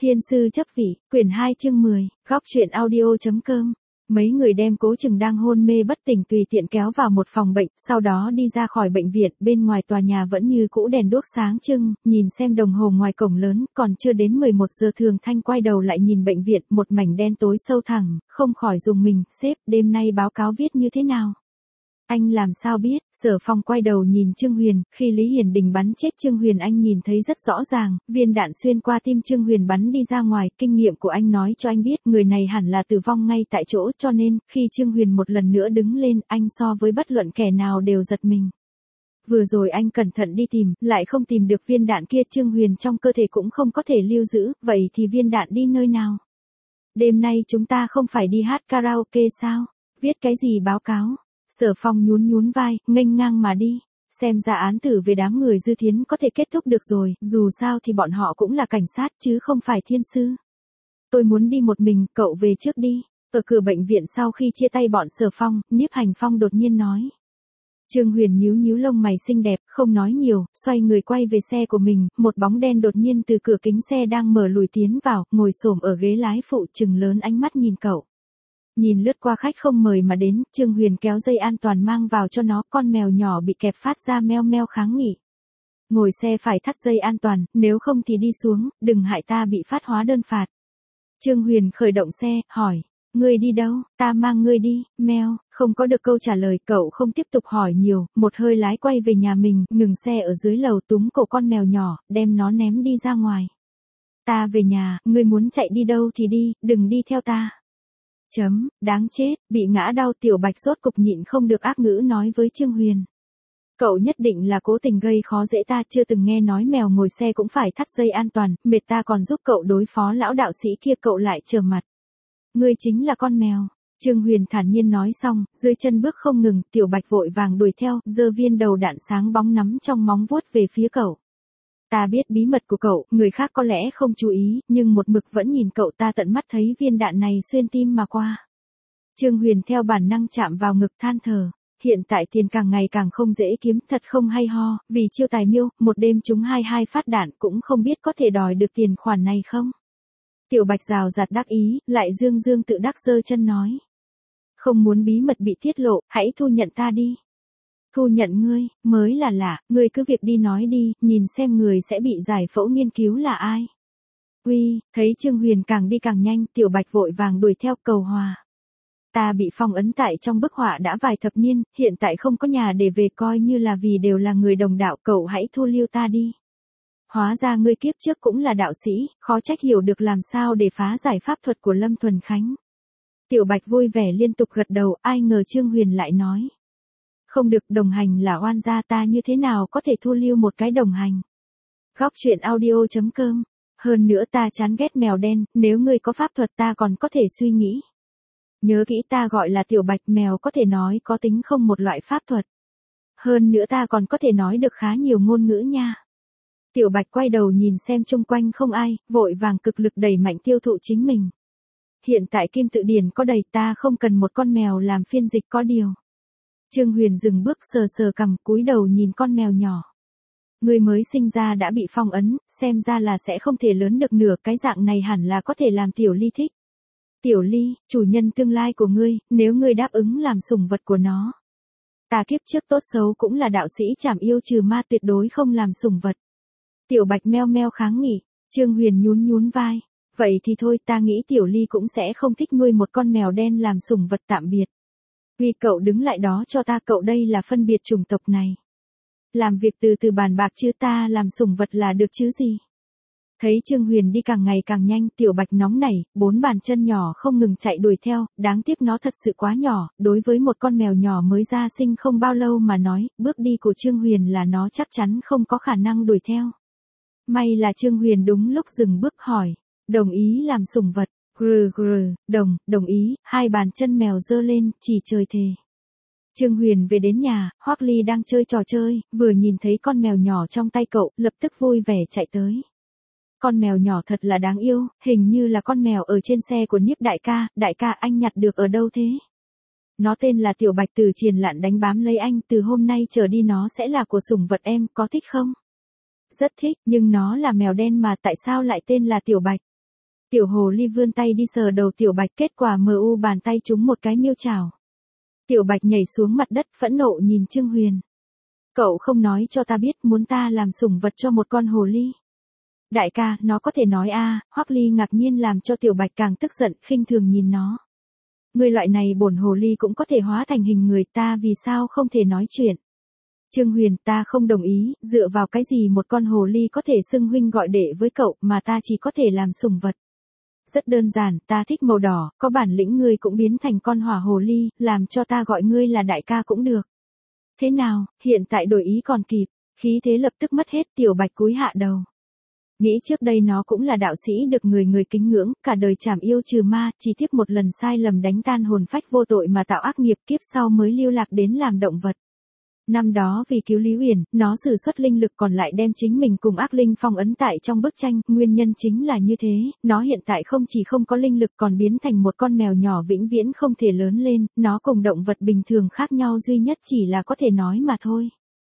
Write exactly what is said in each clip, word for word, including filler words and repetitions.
Thiên sư chấp vị, quyển hai chương mười, góc truyện audio.com. Mấy người đem Cố Chừng đang hôn mê bất tỉnh tùy tiện kéo vào một phòng bệnh, sau đó đi ra khỏi bệnh viện, bên ngoài tòa nhà vẫn như cũ đèn đuốc sáng trưng, nhìn xem đồng hồ ngoài cổng lớn, còn chưa đến mười một giờ Thường Thanh quay đầu lại nhìn bệnh viện, một mảnh đen tối sâu thẳm, không khỏi rùng mình, sếp, đêm nay báo cáo viết như thế nào? Anh làm sao biết? Sở Phong quay đầu nhìn Trương Huyền, khi Lý Hiển Đình bắn chết Trương Huyền anh nhìn thấy rất rõ ràng, viên đạn xuyên qua tim Trương Huyền bắn đi ra ngoài, kinh nghiệm của anh nói cho anh biết người này hẳn là tử vong ngay tại chỗ, cho nên, khi Trương Huyền một lần nữa đứng lên, anh so với bất luận kẻ nào đều giật mình. Vừa rồi anh cẩn thận đi tìm, lại không tìm được viên đạn kia, Trương Huyền trong cơ thể cũng không có thể lưu giữ, vậy thì viên đạn đi nơi nào? Đêm nay chúng ta không phải đi hát karaoke sao? Viết cái gì báo cáo? Sở Phong nhún nhún vai, nghênh ngang mà đi. Xem ra án tử về đám người Dư Thiến có thể kết thúc được rồi, dù sao thì bọn họ cũng là cảnh sát chứ không phải thiên sư. Tôi muốn đi một mình, cậu về trước đi. Ở cửa bệnh viện sau khi chia tay bọn Sở Phong, Nhiếp Hành Phong đột nhiên nói. Trương Huyền nhíu nhíu lông mày xinh đẹp, không nói nhiều, xoay người quay về xe của mình, một bóng đen đột nhiên từ cửa kính xe đang mở lùi tiến vào, ngồi xổm ở ghế lái phụ, trừng lớn ánh mắt nhìn cậu. Nhìn lướt qua khách không mời mà đến, Trương Huyền kéo dây an toàn mang vào cho nó, con mèo nhỏ bị kẹp phát ra meo meo kháng nghị. Ngồi xe phải thắt dây an toàn, nếu không thì đi xuống, đừng hại ta bị phát hóa đơn phạt. Trương Huyền khởi động xe, hỏi, ngươi đi đâu, ta mang ngươi đi, meo, không có được câu trả lời, cậu không tiếp tục hỏi nhiều, một hơi lái quay về nhà mình, ngừng xe ở dưới lầu túm cổ con mèo nhỏ, đem nó ném đi ra ngoài. Ta về nhà, ngươi muốn chạy đi đâu thì đi, đừng đi theo ta. Chấm, đáng chết, bị ngã đau Tiểu Bạch rốt cục nhịn không được ác ngữ nói với Trương Huyền. Cậu nhất định là cố tình gây khó dễ ta, chưa từng nghe nói mèo ngồi xe cũng phải thắt dây an toàn, mệt ta còn giúp cậu đối phó lão đạo sĩ kia, cậu lại trở mặt. Ngươi chính là con mèo. Trương Huyền thản nhiên nói xong, dưới chân bước không ngừng, Tiểu Bạch vội vàng đuổi theo, giơ viên đầu đạn sáng bóng nắm trong móng vuốt về phía cậu. Ta biết bí mật của cậu, người khác có lẽ không chú ý, nhưng một mực vẫn nhìn cậu, ta tận mắt thấy viên đạn này xuyên tim mà qua. Trương Huyền theo bản năng chạm vào ngực than thở. Hiện tại tiền càng ngày càng không dễ kiếm, thật không hay ho, vì chiêu tài miêu, một đêm trúng hai hai phát đạn cũng không biết có thể đòi được tiền khoản này không. Tiểu Bạch rào rạt đắc ý, lại dương dương tự đắc giơ chân nói. Không muốn bí mật bị tiết lộ, hãy thu nhận ta đi. Thu nhận ngươi, mới là lạ, ngươi cứ việc đi nói đi, nhìn xem người sẽ bị giải phẫu nghiên cứu là ai. Uy, thấy Trương Huyền càng đi càng nhanh, Tiểu Bạch vội vàng đuổi theo, cầu hòa. Ta bị phong ấn tại trong bức họa đã vài thập niên, hiện tại không có nhà để về, coi như là vì đều là người đồng đạo, cậu hãy thu lưu ta đi. Hóa ra ngươi kiếp trước cũng là đạo sĩ, khó trách hiểu được làm sao để phá giải pháp thuật của Lâm Thuần Khánh. Tiểu Bạch vui vẻ liên tục gật đầu, ai ngờ Trương Huyền lại nói. Không được, đồng hành là oan gia, ta như thế nào có thể thu lưu một cái đồng hành. Góc truyện audio.com. Hơn nữa ta chán ghét mèo đen, nếu ngươi có pháp thuật ta còn có thể suy nghĩ. Nhớ kỹ ta gọi là Tiểu Bạch, mèo có thể nói có tính không một loại pháp thuật. Hơn nữa ta còn có thể nói được khá nhiều ngôn ngữ nha. Tiểu Bạch quay đầu nhìn xem chung quanh không ai, vội vàng cực lực đẩy mạnh tiêu thụ chính mình. Hiện tại Kim Tự Điển có đầy, ta không cần một con mèo làm phiên dịch có điều. Trương Huyền dừng bước sờ sờ cằm, cúi đầu nhìn con mèo nhỏ. Người mới sinh ra đã bị phong ấn, xem ra là sẽ không thể lớn được nửa, cái dạng này hẳn là có thể làm Tiểu Ly thích. Tiểu Ly, chủ nhân tương lai của ngươi, nếu ngươi đáp ứng làm sủng vật của nó. Ta kiếp trước tốt xấu cũng là đạo sĩ trảm yêu trừ ma, tuyệt đối không làm sủng vật. Tiểu Bạch meo meo kháng nghị, Trương Huyền nhún nhún vai. Vậy thì thôi, ta nghĩ Tiểu Ly cũng sẽ không thích nuôi một con mèo đen làm sủng vật, tạm biệt. Vì cậu đứng lại đó cho ta, cậu đây là phân biệt chủng tộc này. Làm việc từ từ bàn bạc chứ, ta làm sủng vật là được chứ gì. Thấy Trương Huyền đi càng ngày càng nhanh, Tiểu Bạch nóng nảy, bốn bàn chân nhỏ không ngừng chạy đuổi theo, đáng tiếc nó thật sự quá nhỏ, đối với một con mèo nhỏ mới ra sinh không bao lâu mà nói, bước đi của Trương Huyền là nó chắc chắn không có khả năng đuổi theo. May là Trương Huyền đúng lúc dừng bước hỏi, đồng ý làm sủng vật. Grừ grừ, đồng, đồng ý, hai bàn chân mèo giơ lên, chỉ trời thề. Trương Huyền về đến nhà, Hoắc Ly đang chơi trò chơi, vừa nhìn thấy con mèo nhỏ trong tay cậu, lập tức vui vẻ chạy tới. Con mèo nhỏ thật là đáng yêu, hình như là con mèo ở trên xe của Nhiếp đại ca, đại ca anh nhặt được ở đâu thế? Nó tên là Tiểu Bạch, từ Triền Lạn đánh bám lấy anh, từ hôm nay trở đi nó sẽ là của sủng vật em, có thích không? Rất thích, nhưng nó là mèo đen mà tại sao lại tên là Tiểu Bạch? Tiểu hồ ly vươn tay đi sờ đầu Tiểu Bạch, kết quả mờ u bàn tay trúng một cái miêu chảo. Tiểu Bạch nhảy xuống mặt đất phẫn nộ nhìn Trương Huyền. Cậu không nói cho ta biết muốn ta làm sủng vật cho một con hồ ly. Đại ca, nó có thể nói a à, Hoắc Ly ngạc nhiên làm cho Tiểu Bạch càng tức giận, khinh thường nhìn nó. Người loại này bổn hồ ly cũng có thể hóa thành hình người, ta vì sao không thể nói chuyện. Trương Huyền, ta không đồng ý, dựa vào cái gì một con hồ ly có thể xưng huynh gọi đệ với cậu mà ta chỉ có thể làm sủng vật. Rất đơn giản, ta thích màu đỏ, có bản lĩnh ngươi cũng biến thành con hỏa hồ ly, làm cho ta gọi ngươi là đại ca cũng được. Thế nào, hiện tại đổi ý còn kịp, khí thế lập tức mất hết. Tiểu Bạch cúi hạ đầu. Nghĩ trước đây nó cũng là đạo sĩ được người người kính ngưỡng, cả đời trảm yêu trừ ma, chỉ tiếc một lần sai lầm đánh tan hồn phách vô tội mà tạo ác nghiệp, kiếp sau mới lưu lạc đến làm động vật. Năm đó vì cứu Lý Huyền, nó sử xuất linh lực còn lại đem chính mình cùng ác linh phong ấn tại trong bức tranh, nguyên nhân chính là như thế, nó hiện tại không chỉ không có linh lực còn biến thành một con mèo nhỏ vĩnh viễn không thể lớn lên, nó cùng động vật bình thường khác nhau duy nhất chỉ là có thể nói mà thôi.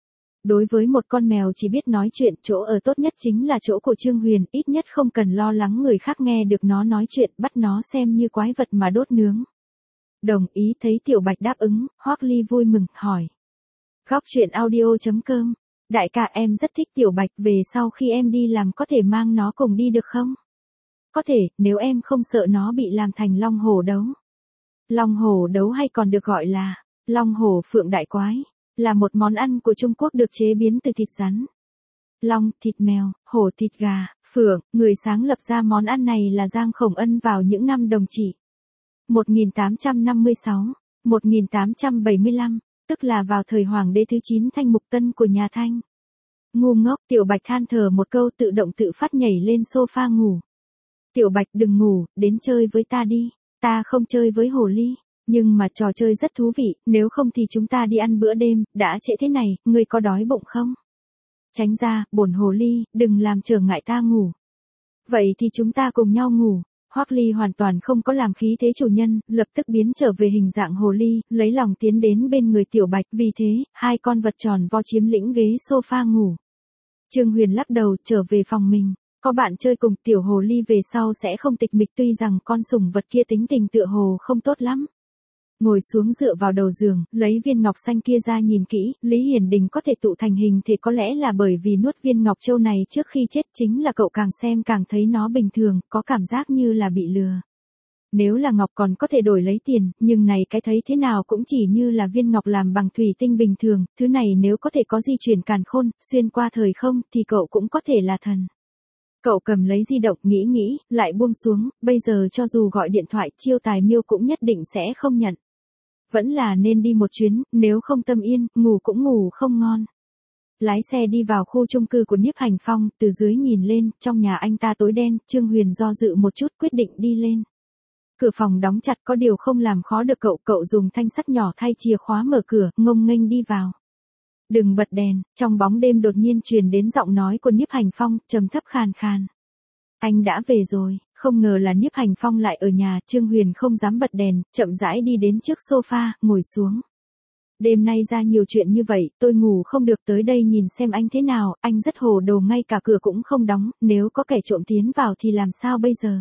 Đối với một con mèo chỉ biết nói chuyện, chỗ ở tốt nhất chính là chỗ của Trương Huyền, ít nhất không cần lo lắng người khác nghe được nó nói chuyện, bắt nó xem như quái vật mà đốt nướng. Đồng ý. Thấy Tiểu Bạch đáp ứng, Hoắc Ly vui mừng, hỏi. Góc truyện audio chấm com. Đại ca, em rất thích Tiểu Bạch, về sau khi em đi làm có thể mang nó cùng đi được không? Có thể, nếu em không sợ nó bị làm thành long hổ đấu. Long hổ đấu hay còn được gọi là long hổ phượng đại quái, là một món ăn của Trung Quốc được chế biến từ thịt rắn. Long, thịt mèo, hổ thịt gà, phượng, người sáng lập ra món ăn này là Giang Khổng Ân vào những năm Đồng Trị. một nghìn tám trăm năm mươi sáu, một nghìn tám trăm bảy mươi lăm, tức là vào thời Hoàng đế thứ chín Thanh Mục Tân của nhà Thanh. Ngu ngốc, Tiểu Bạch than thở một câu tự động tự phát nhảy lên sofa ngủ. Tiểu Bạch đừng ngủ, đến chơi với ta đi, ta không chơi với hồ ly. Nhưng mà trò chơi rất thú vị, nếu không thì chúng ta đi ăn bữa đêm, đã trễ thế này, ngươi có đói bụng không? Tránh ra, bổn hồ ly, đừng làm trở ngại ta ngủ. Vậy thì chúng ta cùng nhau ngủ. Hoắc Ly hoàn toàn không có làm khí thế chủ nhân, lập tức biến trở về hình dạng hồ ly, lấy lòng tiến đến bên người Tiểu Bạch, vì thế, hai con vật tròn vo chiếm lĩnh ghế sofa ngủ. Trương Huyền lắc đầu trở về phòng mình. Có bạn chơi cùng, tiểu hồ ly về sau sẽ không tịch mịch, tuy rằng con sủng vật kia tính tình tựa hồ không tốt lắm. Ngồi xuống dựa vào đầu giường, lấy viên ngọc xanh kia ra nhìn kỹ, Lý Hiển Đình có thể tụ thành hình thì có lẽ là bởi vì nuốt viên ngọc châu này trước khi chết, chính là cậu càng xem càng thấy nó bình thường, có cảm giác như là bị lừa. Nếu là ngọc còn có thể đổi lấy tiền, nhưng này cái thấy thế nào cũng chỉ như là viên ngọc làm bằng thủy tinh bình thường, thứ này nếu có thể có di chuyển càn khôn, xuyên qua thời không, thì cậu cũng có thể là thần. Cậu cầm lấy di động nghĩ nghĩ, lại buông xuống, bây giờ cho dù gọi điện thoại, Chiêu Tài Miêu cũng nhất định sẽ không nhận. Vẫn là nên đi một chuyến, nếu không tâm yên, ngủ cũng ngủ không ngon. Lái xe đi vào khu chung cư của Nhiếp Hành Phong, từ dưới nhìn lên, trong nhà anh ta tối đen, Trương Huyền do dự một chút quyết định đi lên. Cửa phòng đóng chặt, có điều không làm khó được cậu, cậu dùng thanh sắt nhỏ thay chìa khóa mở cửa, ngông nghênh đi vào. Đừng bật đèn, trong bóng đêm đột nhiên truyền đến giọng nói của Nhiếp Hành Phong, trầm thấp khàn khàn. Anh đã về rồi. Không ngờ là Nhiếp Hành Phong lại ở nhà, Trương Huyền không dám bật đèn, chậm rãi đi đến trước sofa, ngồi xuống. Đêm nay ra nhiều chuyện như vậy, tôi ngủ không được, tới đây nhìn xem anh thế nào, anh rất hồ đồ, ngay cả cửa cũng không đóng, nếu có kẻ trộm tiến vào thì làm sao bây giờ?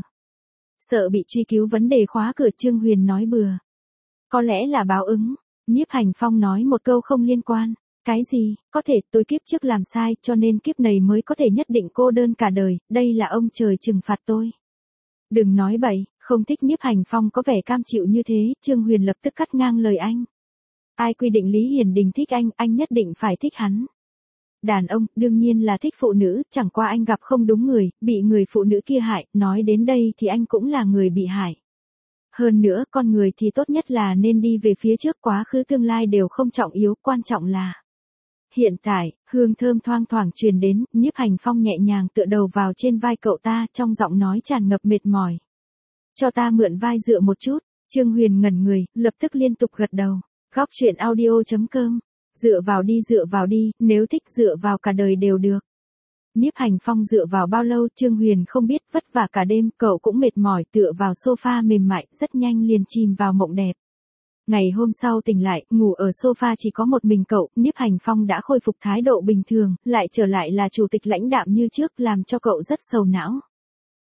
Sợ bị truy cứu vấn đề khóa cửa, Trương Huyền nói bừa. Có lẽ là báo ứng. Nhiếp Hành Phong nói một câu không liên quan. Cái gì, có thể tôi kiếp trước làm sai, cho nên kiếp này mới có thể nhất định cô đơn cả đời, đây là ông trời trừng phạt tôi. Đừng nói bậy, không thích Nhiếp Hành Phong có vẻ cam chịu như thế, Trương Huyền lập tức cắt ngang lời anh. Ai quy định Lý Hiển Đình thích anh, anh nhất định phải thích hắn. Đàn ông, đương nhiên là thích phụ nữ, chẳng qua anh gặp không đúng người, bị người phụ nữ kia hại, nói đến đây thì anh cũng là người bị hại. Hơn nữa, con người thì tốt nhất là nên đi về phía trước, quá khứ tương lai đều không trọng yếu, quan trọng là hiện tại. Hương thơm thoang thoảng truyền đến, Nhiếp Hành Phong nhẹ nhàng tựa đầu vào trên vai cậu ta, trong giọng nói tràn ngập mệt mỏi. Cho ta mượn vai dựa một chút. Trương Huyền ngẩn người, lập tức liên tục gật đầu. Góc truyện audio chấm com. Dựa vào đi, dựa vào đi, nếu thích dựa vào cả đời đều được. Nhiếp Hành Phong dựa vào bao lâu Trương Huyền không biết, vất vả cả đêm, cậu cũng mệt mỏi, tựa vào sofa mềm mại, rất nhanh liền chìm vào mộng đẹp. Ngày hôm sau tỉnh lại, ngủ ở sofa chỉ có một mình cậu, Nhiếp Hành Phong đã khôi phục thái độ bình thường, lại trở lại là chủ tịch lãnh đạm như trước, làm cho cậu rất sầu não.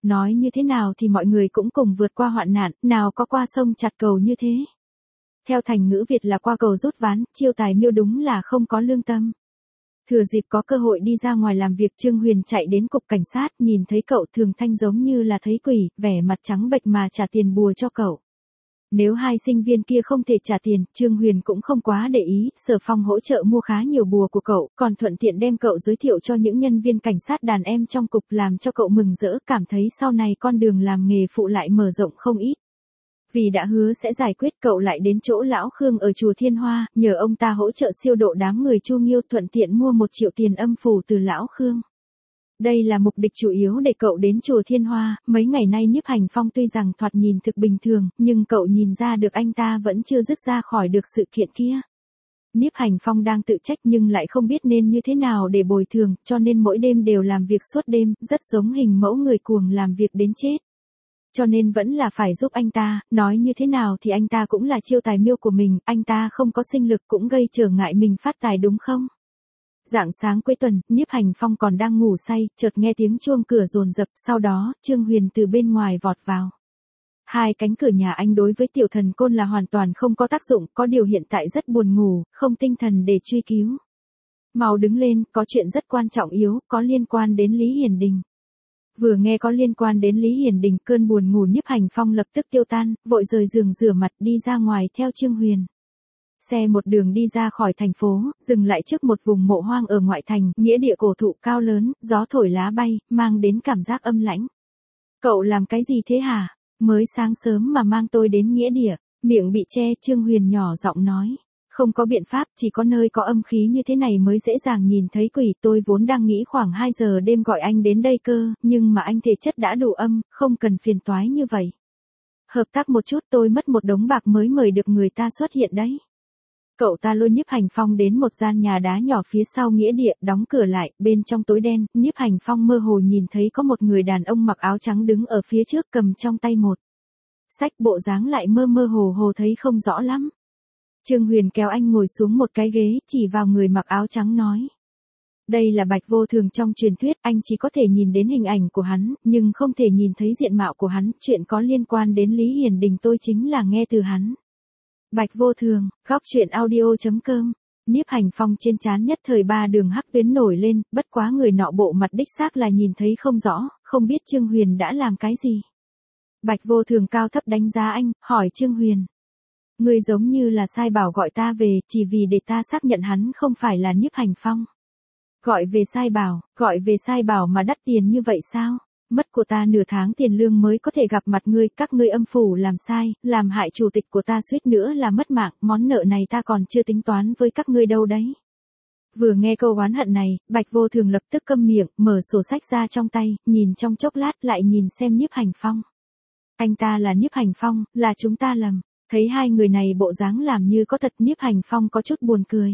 Nói như thế nào thì mọi người cũng cùng vượt qua hoạn nạn, nào có qua sông chặt cầu như thế. Theo thành ngữ Việt là qua cầu rút ván, Chiêu Tài Miêu đúng là không có lương tâm. Thừa dịp có cơ hội đi ra ngoài làm việc, Trương Huyền chạy đến cục cảnh sát, nhìn thấy cậu Thường Thanh giống như là thấy quỷ, vẻ mặt trắng bệch mà trả tiền bùa cho cậu. Nếu hai sinh viên kia không thể trả tiền, Trương Huyền cũng không quá để ý, Sở Phong hỗ trợ mua khá nhiều bùa của cậu, còn thuận tiện đem cậu giới thiệu cho những nhân viên cảnh sát đàn em trong cục, làm cho cậu mừng rỡ, cảm thấy sau này con đường làm nghề phụ lại mở rộng không ít. Vì đã hứa sẽ giải quyết, cậu lại đến chỗ lão Khương ở chùa Thiên Hoa, nhờ ông ta hỗ trợ siêu độ đám người Chu Nghiêu, thuận tiện mua một triệu tiền âm phủ từ lão Khương. Đây là mục đích chủ yếu để cậu đến chùa Thiên Hoa. Mấy ngày nay Nhiếp Hành Phong tuy rằng thoạt nhìn thực bình thường, nhưng cậu nhìn ra được anh ta vẫn chưa dứt ra khỏi được sự kiện kia. Nhiếp Hành Phong đang tự trách nhưng lại không biết nên như thế nào để bồi thường, cho nên mỗi đêm đều làm việc suốt đêm, rất giống hình mẫu người cuồng làm việc đến chết. Cho nên vẫn là phải giúp anh ta, nói như thế nào thì anh ta cũng là Chiêu Tài Miêu của mình, anh ta không có sinh lực cũng gây trở ngại mình phát tài đúng không? Rạng sáng cuối tuần, Nhiếp Hành Phong còn đang ngủ say, chợt nghe tiếng chuông cửa dồn dập, sau đó, Trương Huyền từ bên ngoài vọt vào. Hai cánh cửa nhà anh đối với tiểu thần côn là hoàn toàn không có tác dụng, có điều hiện tại rất buồn ngủ, không tinh thần để truy cứu. Mau đứng lên, có chuyện rất quan trọng yếu, có liên quan đến Lý Hiền Đình. Vừa nghe có liên quan đến Lý Hiền Đình, cơn buồn ngủ Nhiếp Hành Phong lập tức tiêu tan, vội rời giường rửa mặt đi ra ngoài theo Trương Huyền. Xe một đường đi ra khỏi thành phố, dừng lại trước một vùng mộ hoang ở ngoại thành, nghĩa địa cổ thụ cao lớn, gió thổi lá bay, mang đến cảm giác âm lãnh. Cậu làm cái gì thế hả? Mới sáng sớm mà mang tôi đến nghĩa địa, miệng bị che, Trương Huyền nhỏ giọng nói. Không có biện pháp, chỉ có nơi có âm khí như thế này mới dễ dàng nhìn thấy quỷ, tôi vốn đang nghĩ khoảng hai giờ đêm gọi anh đến đây cơ, nhưng mà anh thể chất đã đủ âm, không cần phiền toái như vậy. Hợp tác một chút, tôi mất một đống bạc mới mời được người ta xuất hiện đấy. Cậu ta lôi Nhiếp Hành Phong đến một gian nhà đá nhỏ phía sau nghĩa địa, đóng cửa lại, bên trong tối đen, Nhiếp Hành Phong mơ hồ nhìn thấy có một người đàn ông mặc áo trắng đứng ở phía trước cầm trong tay một sách, bộ dáng lại mơ mơ hồ hồ thấy không rõ lắm. Trương Huyền kéo anh ngồi xuống một cái ghế, chỉ vào người mặc áo trắng nói. Đây là Bạch Vô Thường trong truyền thuyết, anh chỉ có thể nhìn đến hình ảnh của hắn, nhưng không thể nhìn thấy diện mạo của hắn, chuyện có liên quan đến Lý Hiền Đình tôi chính là nghe từ hắn. Bạch Vô Thường, góc truyện audio chấm com. Nhiếp Hành Phong trên trán nhất thời ba đường hắc tuyến nổi lên, bất quá người nọ bộ mặt đích xác là nhìn thấy không rõ, không biết Trương Huyền đã làm cái gì. Bạch Vô Thường cao thấp đánh giá anh, hỏi Trương Huyền. Người giống như là sai bảo gọi ta về, chỉ vì để ta xác nhận hắn không phải là Nhiếp Hành Phong. Gọi về sai bảo, gọi về sai bảo mà đắt tiền như vậy sao? Mất của ta nửa tháng tiền lương mới có thể gặp mặt ngươi, các ngươi âm phủ làm sai, làm hại chủ tịch của ta suýt nữa là mất mạng, món nợ này ta còn chưa tính toán với các ngươi đâu đấy. Vừa nghe câu oán hận này, Bạch Vô Thường lập tức câm miệng, mở sổ sách ra trong tay, nhìn trong chốc lát lại nhìn xem Nhiếp Hành Phong. Anh ta là Nhiếp Hành Phong, là chúng ta lầm. Thấy hai người này bộ dáng làm như có thật, Nhiếp Hành Phong có chút buồn cười.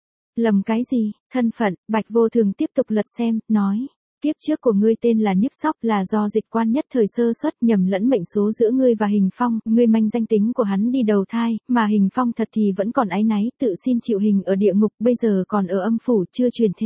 Lầm cái gì? Thân phận, Bạch Vô Thường tiếp tục lật xem, nói. Kiếp trước của ngươi tên là Nhiếp Sóc, là do dịch quan nhất thời sơ suất nhầm lẫn mệnh số giữa ngươi và Hình Phong, ngươi manh danh tính của hắn đi đầu thai, mà Hình Phong thật thì vẫn còn áy náy, tự xin chịu hình ở địa ngục, bây giờ còn ở âm phủ, chưa truyền thế.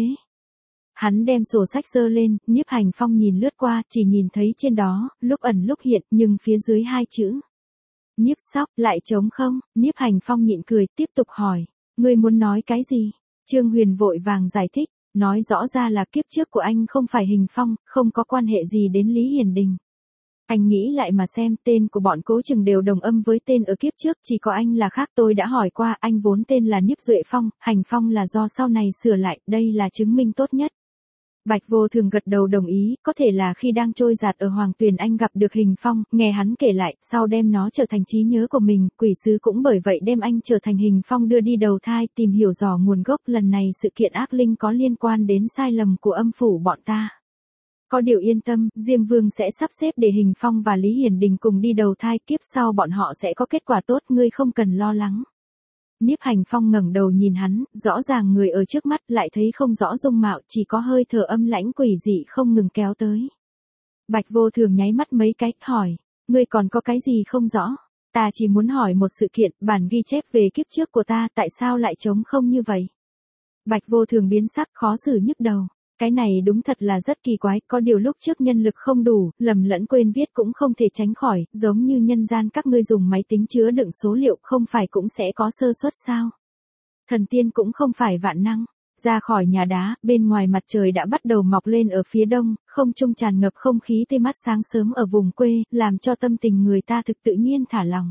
Hắn đem sổ sách giơ lên, Nhiếp Hành Phong nhìn lướt qua, chỉ nhìn thấy trên đó, lúc ẩn lúc hiện, nhưng phía dưới hai chữ. Nhiếp Sóc, lại trống không? Nhiếp Hành Phong nhịn cười, tiếp tục hỏi. Ngươi muốn nói cái gì? Trương Huyền vội vàng giải thích, nói rõ ra là kiếp trước của anh không phải Hình Phong, không có quan hệ gì đến Lý Hiền Đình. Anh nghĩ lại mà xem, tên của bọn Cố Chừng đều đồng âm với tên ở kiếp trước, chỉ có anh là khác. Tôi đã hỏi qua, anh vốn tên là Nhiếp Duệ Phong, Hành Phong là do sau này sửa lại, đây là chứng minh tốt nhất. Bạch Vô Thường gật đầu đồng ý, có thể là khi đang trôi dạt ở Hoàng Tuyền anh gặp được Hình Phong, nghe hắn kể lại, sau đem nó trở thành trí nhớ của mình, quỷ sứ cũng bởi vậy đem anh trở thành Hình Phong đưa đi đầu thai, tìm hiểu dò nguồn gốc, lần này sự kiện ác linh có liên quan đến sai lầm của âm phủ bọn ta. Có điều yên tâm, Diêm Vương sẽ sắp xếp để Hình Phong và Lý Hiền Đình cùng đi đầu thai, kiếp sau bọn họ sẽ có kết quả tốt, ngươi không cần lo lắng. Nhiếp Hành Phong ngẩng đầu nhìn hắn, rõ ràng người ở trước mắt lại thấy không rõ dung mạo, chỉ có hơi thở âm lãnh quỷ dị không ngừng kéo tới. Bạch Vô Thường nháy mắt mấy cái, hỏi, ngươi còn có cái gì không rõ? Ta chỉ muốn hỏi một sự kiện, bản ghi chép về kiếp trước của ta, tại sao lại trống không như vậy? Bạch Vô Thường biến sắc, khó xử nhức đầu. Cái này đúng thật là rất kỳ quái, có điều lúc trước nhân lực không đủ, lầm lẫn quên viết cũng không thể tránh khỏi, giống như nhân gian các ngươi dùng máy tính chứa đựng số liệu không phải cũng sẽ có sơ suất sao? Thần tiên cũng không phải vạn năng. Ra khỏi nhà đá, bên ngoài mặt trời đã bắt đầu mọc lên ở phía đông, không trung tràn ngập không khí tươi mát sáng sớm ở vùng quê, làm cho tâm tình người ta thực tự nhiên thả lòng.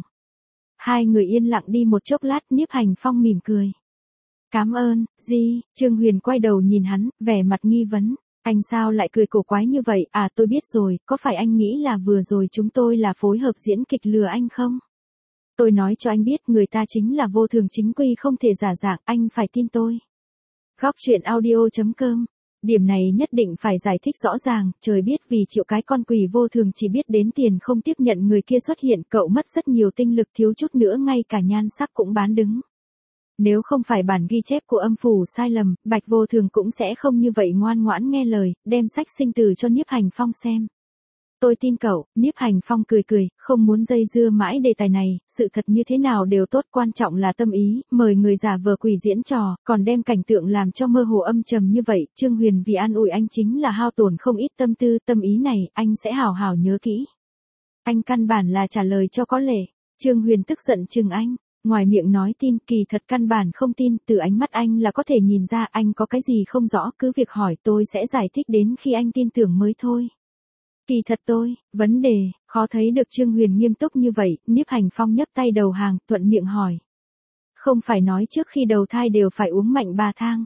Hai người yên lặng đi một chốc lát, Nhiếp Hành Phong mỉm cười. Cảm ơn, Di, Trương Huyền quay đầu nhìn hắn, vẻ mặt nghi vấn. Anh sao lại cười cổ quái như vậy, à tôi biết rồi, có phải anh nghĩ là vừa rồi chúng tôi là phối hợp diễn kịch lừa anh không? Tôi nói cho anh biết người ta chính là vô thường chính quy không thể giả dạng, anh phải tin tôi. Góc truyện audio chấm com. Điểm này nhất định phải giải thích rõ ràng, trời biết vì Triệu cái con quỷ vô thường chỉ biết đến tiền không tiếp nhận người kia xuất hiện, cậu mất rất nhiều tinh lực, thiếu chút nữa ngay cả nhan sắc cũng bán đứng. Nếu không phải bản ghi chép của âm phủ sai lầm, Bạch Vô Thường cũng sẽ không như vậy ngoan ngoãn nghe lời, đem sách sinh tử cho Nhiếp Hành Phong xem. Tôi tin cậu, Nhiếp Hành Phong cười cười, không muốn dây dưa mãi đề tài này, sự thật như thế nào đều tốt, quan trọng là tâm ý, mời người giả vờ quỷ diễn trò, còn đem cảnh tượng làm cho mơ hồ âm trầm như vậy, Trương Huyền vì an ủi anh chính là hao tổn không ít tâm tư, tâm ý này, anh sẽ hào hào nhớ kỹ. Anh căn bản là trả lời cho có lệ, Trương Huyền tức giận chừng anh. Ngoài miệng nói tin, kỳ thật căn bản không tin, từ ánh mắt anh là có thể nhìn ra anh có cái gì không rõ, cứ việc hỏi tôi sẽ giải thích đến khi anh tin tưởng mới thôi. Kỳ thật tôi, vấn đề, khó thấy được Trương Huyền nghiêm túc như vậy, Nhiếp Hành Phong nhấp tay đầu hàng, thuận miệng hỏi. Không phải nói trước khi đầu thai đều phải uống mạnh bà thang.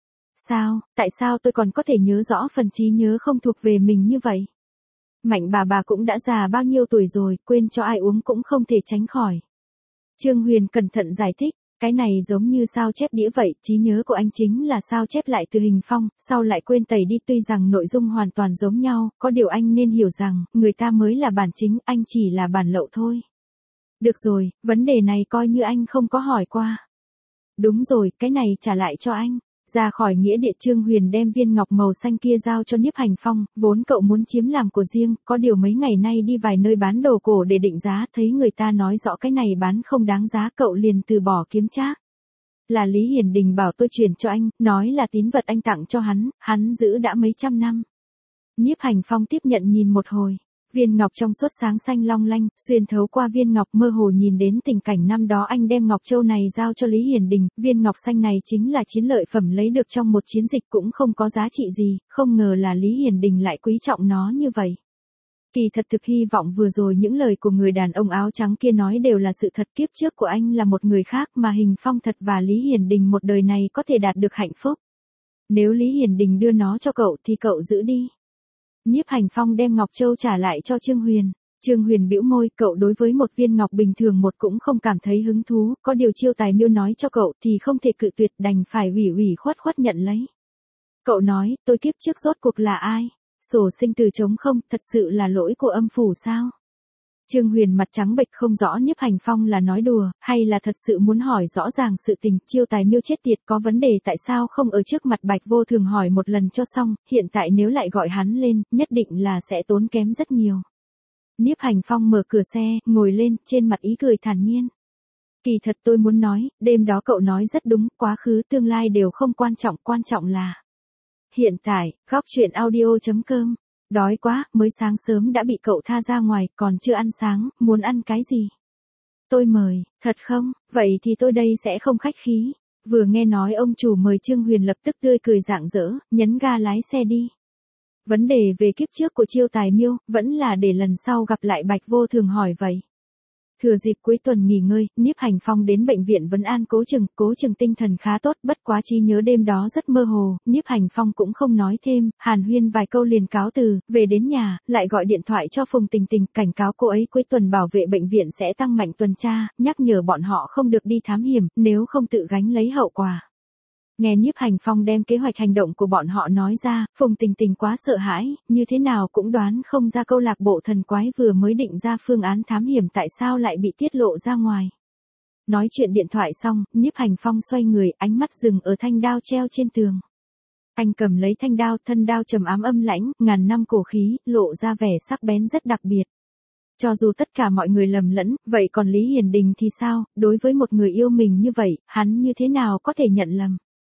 Sao, tại sao tôi còn có thể nhớ rõ phần trí nhớ không thuộc về mình như vậy? Mạnh bà bà cũng đã già bao nhiêu tuổi rồi, quên cho ai uống cũng không thể tránh khỏi. Trương Huyền cẩn thận giải thích, cái này giống như sao chép đĩa vậy, trí nhớ của anh chính là sao chép lại từ hình phong, sau lại quên tẩy đi, tuy rằng nội dung hoàn toàn giống nhau, có điều anh nên hiểu rằng, người ta mới là bản chính, anh chỉ là bản lậu thôi. Được rồi, vấn đề này coi như anh không có hỏi qua. Đúng rồi, cái này trả lại cho anh. Ra khỏi nghĩa địa, Trương Huyền đem viên ngọc màu xanh kia giao cho Nhiếp Hành Phong, vốn cậu muốn chiếm làm của riêng, có điều mấy ngày nay đi vài nơi bán đồ cổ để định giá, thấy người ta nói rõ cái này bán không đáng giá, cậu liền từ bỏ kiếm trác. Là Lý Hiền Đình bảo tôi chuyển cho anh, nói là tín vật anh tặng cho hắn, hắn giữ đã mấy trăm năm. Nhiếp Hành Phong tiếp nhận nhìn một hồi. Viên ngọc trong suốt sáng xanh long lanh, xuyên thấu qua viên ngọc mơ hồ nhìn đến tình cảnh năm đó anh đem ngọc châu này giao cho Lý Hiền Đình, viên ngọc xanh này chính là chiến lợi phẩm lấy được trong một chiến dịch cũng không có giá trị gì, không ngờ là Lý Hiền Đình lại quý trọng nó như vậy. Kỳ thật thực hy vọng vừa rồi những lời của người đàn ông áo trắng kia nói đều là sự thật, kiếp trước của anh là một người khác mà Hình Phong thật và Lý Hiền Đình một đời này có thể đạt được hạnh phúc. Nếu Lý Hiền Đình đưa nó cho cậu thì cậu giữ đi. Nhiếp Hành Phong đem ngọc châu trả lại cho Trương Huyền. Trương Huyền bĩu môi, cậu đối với một viên ngọc bình thường một cũng không cảm thấy hứng thú, có điều Chiêu Tài Miêu nói cho cậu thì không thể cự tuyệt, đành phải ủy ủy khuất khuất nhận lấy. Cậu nói, tôi kiếp trước rốt cuộc là ai? Sổ sinh từ trống không, thật sự là lỗi của âm phủ sao? Trương Huyền mặt trắng bệch không rõ Nhiếp Hành Phong là nói đùa, hay là thật sự muốn hỏi rõ ràng sự tình. Chiêu Tài Miêu chết tiệt, có vấn đề tại sao không ở trước mặt Bạch Vô Thường hỏi một lần cho xong, hiện tại nếu lại gọi hắn lên, nhất định là sẽ tốn kém rất nhiều. Nhiếp Hành Phong mở cửa xe, ngồi lên, trên mặt ý cười thản nhiên. Kỳ thật tôi muốn nói, đêm đó cậu nói rất đúng, quá khứ tương lai đều không quan trọng, quan trọng là hiện tại. Góc truyện audio chấm com. Đói quá, mới sáng sớm đã bị cậu tha ra ngoài, còn chưa ăn sáng, muốn ăn cái gì? Tôi mời, thật không? Vậy thì tôi đây sẽ không khách khí. Vừa nghe nói ông chủ mời, Trương Huyền lập tức tươi cười rạng rỡ, nhấn ga lái xe đi. Vấn đề về kiếp trước của Chiêu Tài Miêu, vẫn là để lần sau gặp lại Bạch Vô Thường hỏi vậy. Thừa dịp cuối tuần nghỉ ngơi, Nhiếp Hành Phong đến bệnh viện vấn an Cố Trừng, Cố Trừng tinh thần khá tốt, bất quá trí nhớ đêm đó rất mơ hồ, Nhiếp Hành Phong cũng không nói thêm, hàn huyên vài câu liền cáo từ, về đến nhà, lại gọi điện thoại cho Phùng Tình Tình, cảnh cáo cô ấy cuối tuần bảo vệ bệnh viện sẽ tăng mạnh tuần tra, nhắc nhở bọn họ không được đi thám hiểm, nếu không tự gánh lấy hậu quả. Nghe Nhiếp Hành Phong đem kế hoạch hành động của bọn họ nói ra, Phùng Tình Tình quá sợ hãi, như thế nào cũng đoán không ra câu lạc bộ thần quái vừa mới định ra phương án thám hiểm tại sao lại bị tiết lộ ra ngoài. Nói chuyện điện thoại xong, Nhiếp Hành Phong xoay người, ánh mắt dừng ở thanh đao treo trên tường. Anh cầm lấy thanh đao, thân đao trầm ám âm lãnh, ngàn năm cổ khí, lộ ra vẻ sắc bén rất đặc biệt. Cho dù tất cả mọi người lầm lẫn, vậy còn Lý Hiền Đình thì sao, đối với một người yêu mình như vậy, hắn như thế nào có thể nhận lầm.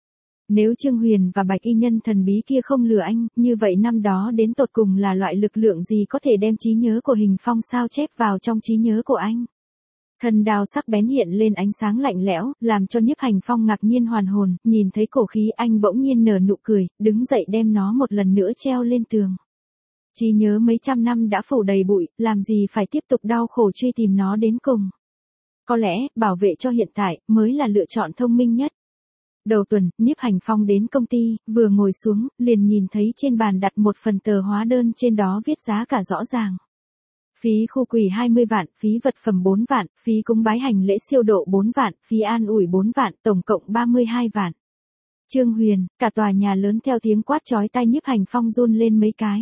Nếu Trương Huyền và Bạch Y Nhân thần bí kia không lừa anh, như vậy năm đó đến tột cùng là loại lực lượng gì có thể đem trí nhớ của Hình Phong sao chép vào trong trí nhớ của anh? Thân đao sắc bén hiện lên ánh sáng lạnh lẽo, làm cho Nhiếp Hành Phong ngạc nhiên hoàn hồn, nhìn thấy cổ khí anh bỗng nhiên nở nụ cười, đứng dậy đem nó một lần nữa treo lên tường. Trí nhớ mấy trăm năm đã phủ đầy bụi, làm gì phải tiếp tục đau khổ truy tìm nó đến cùng. Có lẽ, bảo vệ cho hiện tại, mới là lựa chọn thông minh nhất. Đầu tuần, Nhiếp Hành Phong đến công ty, vừa ngồi xuống, liền nhìn thấy trên bàn đặt một phần tờ hóa đơn, trên đó viết giá cả rõ ràng. Phí khu quỷ hai mươi vạn, phí vật phẩm bốn vạn, phí cúng bái hành lễ siêu độ bốn vạn, phí an ủi bốn vạn, tổng cộng ba mươi hai vạn. Trương Huyền, cả tòa nhà lớn theo tiếng quát chói tai Nhiếp Hành Phong run lên mấy cái.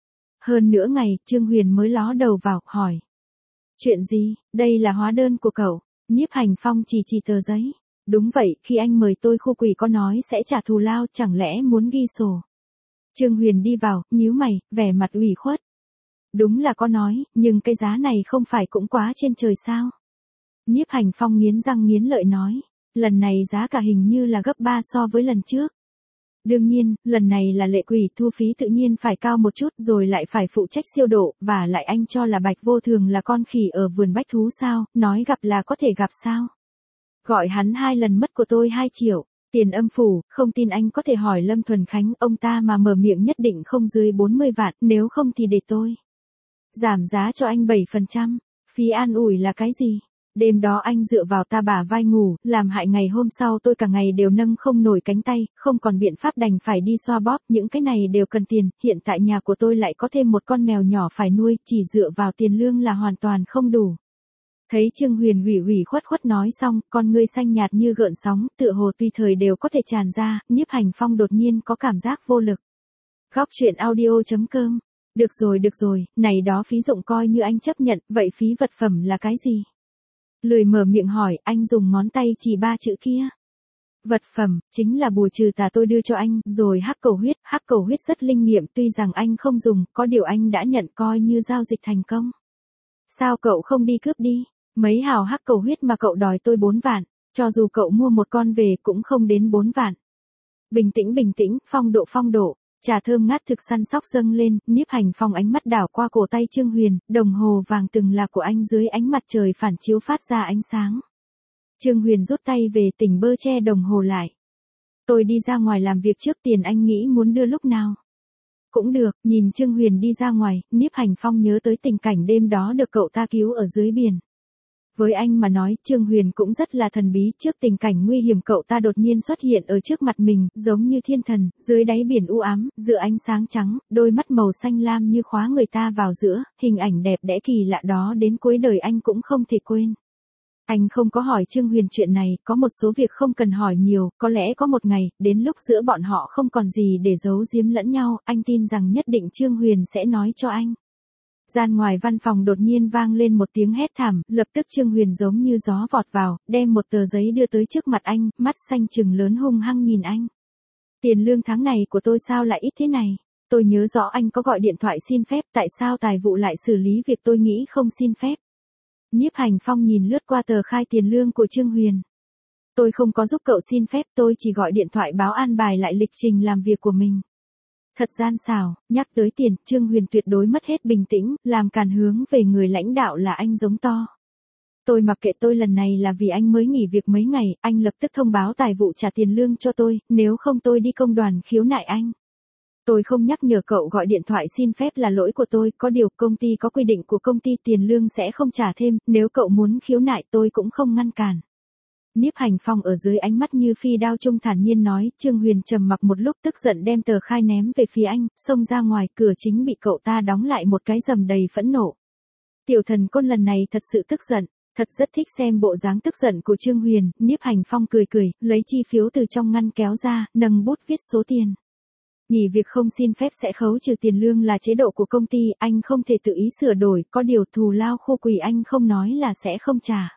Hơn nửa ngày, Trương Huyền mới ló đầu vào, hỏi. Chuyện gì, đây là hóa đơn của cậu? Nhiếp Hành Phong chỉ chỉ tờ giấy. Đúng vậy, khi anh mời tôi khu quỷ có nói sẽ trả thù lao, chẳng lẽ muốn ghi sổ? Trương Huyền đi vào, nhíu mày, vẻ mặt ủy khuất. Đúng là có nói, nhưng cái giá này không phải cũng quá trên trời sao? Nhiếp Hành Phong nghiến răng nghiến lợi nói, lần này giá cả hình như là gấp ba so với lần trước. Đương nhiên, lần này là lệ quỷ, thu phí tự nhiên phải cao một chút, rồi lại phải phụ trách siêu độ, và lại anh cho là Bạch Vô Thường là con khỉ ở vườn bách thú sao, nói gặp là có thể gặp sao? Gọi hắn hai lần mất của tôi hai triệu, tiền âm phủ, không tin anh có thể hỏi Lâm Thuần Khánh, ông ta mà mở miệng nhất định không dưới bốn mươi vạn, nếu không thì để tôi giảm giá cho anh bảy phần trăm, phí an ủi là cái gì? Đêm đó anh dựa vào ta bả vai ngủ, làm hại ngày hôm sau tôi cả ngày đều nâng không nổi cánh tay, không còn biện pháp đành phải đi xoa bóp, những cái này đều cần tiền, hiện tại nhà của tôi lại có thêm một con mèo nhỏ phải nuôi, chỉ dựa vào tiền lương là hoàn toàn không đủ. Thấy Trương Huyền ủy ủy khuất khuất nói xong, con ngươi xanh nhạt như gợn sóng, tựa hồ tùy thời đều có thể tràn ra, Nhiếp Hành Phong đột nhiên có cảm giác vô lực. Góc truyện audio chấm com. Được rồi được rồi, này đó phí dụng coi như anh chấp nhận, vậy phí vật phẩm là cái gì? Lười mở miệng hỏi, anh dùng ngón tay chỉ ba chữ kia. Vật phẩm, chính là bùa trừ tà tôi đưa cho anh, rồi hắc cầu huyết, hắc cầu huyết rất linh nghiệm, tuy rằng anh không dùng, có điều anh đã nhận coi như giao dịch thành công. Sao cậu không đi cướp đi? Mấy hào hắc cầu huyết mà cậu đòi tôi bốn vạn, cho dù cậu mua một con về cũng không đến bốn vạn. Bình tĩnh bình tĩnh, phong độ phong độ, trà thơm ngát thực săn sóc dâng lên, Nhiếp Hành Phong ánh mắt đảo qua cổ tay Trương Huyền, đồng hồ vàng từng là của anh dưới ánh mặt trời phản chiếu phát ra ánh sáng. Trương Huyền rút tay về, tỉnh bơ che đồng hồ lại. Tôi đi ra ngoài làm việc trước, tiền anh nghĩ muốn đưa lúc nào? Cũng được, nhìn Trương Huyền đi ra ngoài, Nhiếp Hành Phong nhớ tới tình cảnh đêm đó được cậu ta cứu ở dưới biển. Với anh mà nói, Trương Huyền cũng rất là thần bí, trước tình cảnh nguy hiểm cậu ta đột nhiên xuất hiện ở trước mặt mình, giống như thiên thần, dưới đáy biển u ám, giữa ánh sáng trắng, đôi mắt màu xanh lam như khóa người ta vào giữa, hình ảnh đẹp đẽ kỳ lạ đó đến cuối đời anh cũng không thể quên. Anh không có hỏi Trương Huyền chuyện này, có một số việc không cần hỏi nhiều, có lẽ có một ngày, đến lúc giữa bọn họ không còn gì để giấu giếm lẫn nhau, anh tin rằng nhất định Trương Huyền sẽ nói cho anh. Gian ngoài văn phòng đột nhiên vang lên một tiếng hét thảm, lập tức Trương Huyền giống như gió vọt vào, đem một tờ giấy đưa tới trước mặt anh, mắt xanh trừng lớn hung hăng nhìn anh. Tiền lương tháng này của tôi sao lại ít thế này? Tôi nhớ rõ anh có gọi điện thoại xin phép, tại sao tài vụ lại xử lý việc tôi nghĩ không xin phép? Nhiếp Hành Phong nhìn lướt qua tờ khai tiền lương của Trương Huyền. Tôi không có giúp cậu xin phép, tôi chỉ gọi điện thoại báo an bài lại lịch trình làm việc của mình. Thật gian xảo, nhắc tới tiền, Trương Huyền tuyệt đối mất hết bình tĩnh, làm càn hướng về người lãnh đạo là anh giống to. Tôi mặc kệ, tôi lần này là vì anh mới nghỉ việc mấy ngày, anh lập tức thông báo tài vụ trả tiền lương cho tôi, nếu không tôi đi công đoàn khiếu nại anh. Tôi không nhắc nhở cậu gọi điện thoại xin phép là lỗi của tôi, có điều công ty có quy định của công ty tiền lương sẽ không trả thêm, nếu cậu muốn khiếu nại tôi cũng không ngăn cản. Nhiếp Hành Phong ở dưới ánh mắt như phi đao trung thản nhiên nói, Trương Huyền trầm mặc một lúc tức giận đem tờ khai ném về phía anh, xông ra ngoài, cửa chính bị cậu ta đóng lại một cái rầm đầy phẫn nộ. Tiểu thần côn lần này thật sự tức giận, thật rất thích xem bộ dáng tức giận của Trương Huyền, Nhiếp Hành Phong cười cười, lấy chi phiếu từ trong ngăn kéo ra, nâng bút viết số tiền. Nghỉ việc không xin phép sẽ khấu trừ tiền lương là chế độ của công ty, anh không thể tự ý sửa đổi, có điều thù lao khô quỷ anh không nói là sẽ không trả.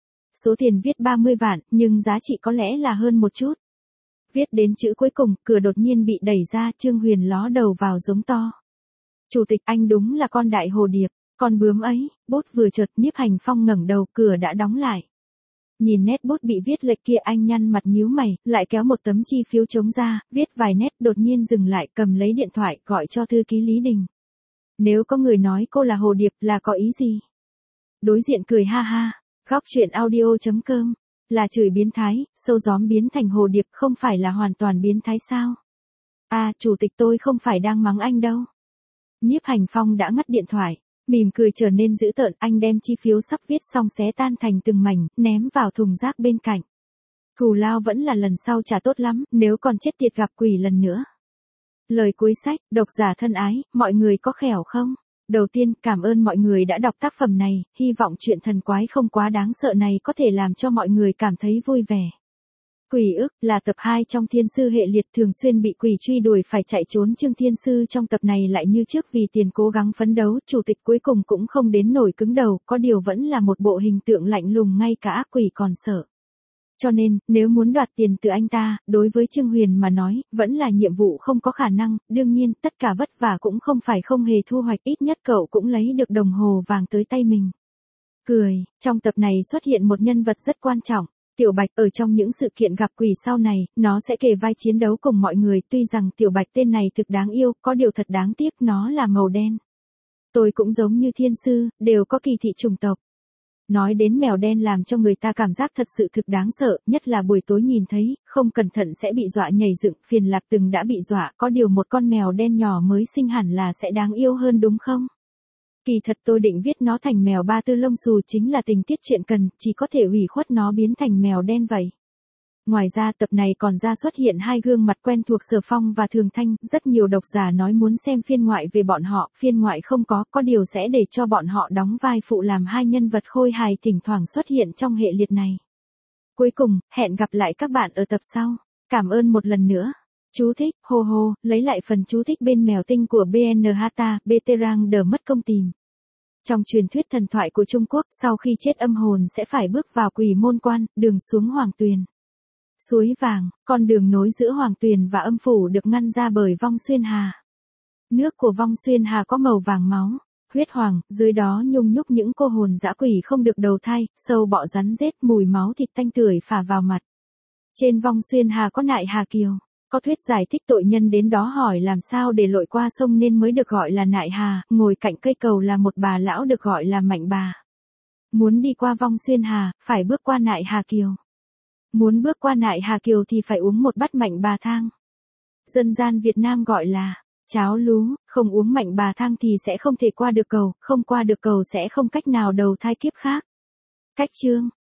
Số tiền viết ba mươi vạn, nhưng giá trị có lẽ là hơn một chút. Viết đến chữ cuối cùng, cửa đột nhiên bị đẩy ra, Trương Huyền ló đầu vào giống to. Chủ tịch, anh đúng là con đại hồ điệp, con bướm ấy, bút vừa chợt, Nhiếp Hành Phong ngẩng đầu, cửa đã đóng lại. Nhìn nét bút bị viết lệch kia anh nhăn mặt nhíu mày, lại kéo một tấm chi phiếu trống ra, viết vài nét đột nhiên dừng lại cầm lấy điện thoại gọi cho thư ký Lý Đình. Nếu có người nói cô là hồ điệp là có ý gì? Đối diện cười ha ha, góc chuyện audio.com, là chửi biến thái, sâu gióm biến thành hồ điệp không phải là hoàn toàn biến thái sao? À, chủ tịch tôi không phải đang mắng anh đâu. Nhiếp Hành Phong đã ngắt điện thoại, mỉm cười trở nên dữ tợn, anh đem chi phiếu sắp viết xong xé tan thành từng mảnh, ném vào thùng rác bên cạnh. Cù lao vẫn là lần sau trả tốt lắm, nếu còn chết tiệt gặp quỷ lần nữa. Lời cuối sách, độc giả thân ái, mọi người có khẻo không? Đầu tiên, cảm ơn mọi người đã đọc tác phẩm này, hy vọng chuyện thần quái không quá đáng sợ này có thể làm cho mọi người cảm thấy vui vẻ. Quỷ ức là tập hai trong Thiên Sư hệ liệt, thường xuyên bị quỷ truy đuổi phải chạy trốn. Trương Thiên Sư trong tập này lại như trước vì tiền cố gắng phấn đấu, chủ tịch cuối cùng cũng không đến nổi cứng đầu, có điều vẫn là một bộ hình tượng lạnh lùng, ngay cả ác quỷ còn sợ. Cho nên, nếu muốn đoạt tiền từ anh ta, đối với Trương Huyền mà nói, vẫn là nhiệm vụ không có khả năng, đương nhiên, tất cả vất vả cũng không phải không hề thu hoạch, ít nhất cậu cũng lấy được đồng hồ vàng tới tay mình. Cười, trong tập này xuất hiện một nhân vật rất quan trọng. Tiểu Bạch, ở trong những sự kiện gặp quỷ sau này, nó sẽ kề vai chiến đấu cùng mọi người, tuy rằng Tiểu Bạch tên này thực đáng yêu, có điều thật đáng tiếc nó là màu đen. Tôi cũng giống như Thiên Sư, đều có kỳ thị chủng tộc. Nói đến mèo đen làm cho người ta cảm giác thật sự thực đáng sợ, nhất là buổi tối nhìn thấy, không cẩn thận sẽ bị dọa nhảy dựng. Phiền Lạc từng đã bị dọa, có điều một con mèo đen nhỏ mới sinh hẳn là sẽ đáng yêu hơn đúng không? Kỳ thật tôi định viết nó thành mèo ba tư lông xù chính là tình tiết chuyện cần, chỉ có thể ủy khuất nó biến thành mèo đen vậy. Ngoài ra tập này còn ra xuất hiện hai gương mặt quen thuộc Sở Phong và Thường Thanh, rất nhiều độc giả nói muốn xem phiên ngoại về bọn họ, phiên ngoại không có, có điều sẽ để cho bọn họ đóng vai phụ làm hai nhân vật khôi hài thỉnh thoảng xuất hiện trong hệ liệt này. Cuối cùng, hẹn gặp lại các bạn ở tập sau. Cảm ơn một lần nữa. Chú thích, hô hô, lấy lại phần chú thích bên mèo tinh của bê en Hata, bê tê rang đờ mất công tìm. Trong truyền thuyết thần thoại của Trung Quốc, sau khi chết âm hồn sẽ phải bước vào quỷ môn quan, đường xuống Hoàng Tuyền. Suối vàng, con đường nối giữa Hoàng Tuyền và âm phủ được ngăn ra bởi Vong Xuyên Hà. Nước của Vong Xuyên Hà có màu vàng máu, huyết hoàng, dưới đó nhung nhúc những cô hồn dã quỷ không được đầu thai, sâu bọ rắn rết, mùi máu thịt tanh tưởi phả vào mặt. Trên Vong Xuyên Hà có Nại Hà Kiều. Có thuyết giải thích tội nhân đến đó hỏi làm sao để lội qua sông nên mới được gọi là Nại Hà, ngồi cạnh cây cầu là một bà lão được gọi là Mạnh Bà. Muốn đi qua Vong Xuyên Hà, phải bước qua Nại Hà Kiều. Muốn bước qua Nại Hà Kiều thì phải uống một bát Mạnh Bà thang. Dân gian Việt Nam gọi là cháo lú, không uống Mạnh Bà thang thì sẽ không thể qua được cầu, không qua được cầu sẽ không cách nào đầu thai kiếp khác. Cách chương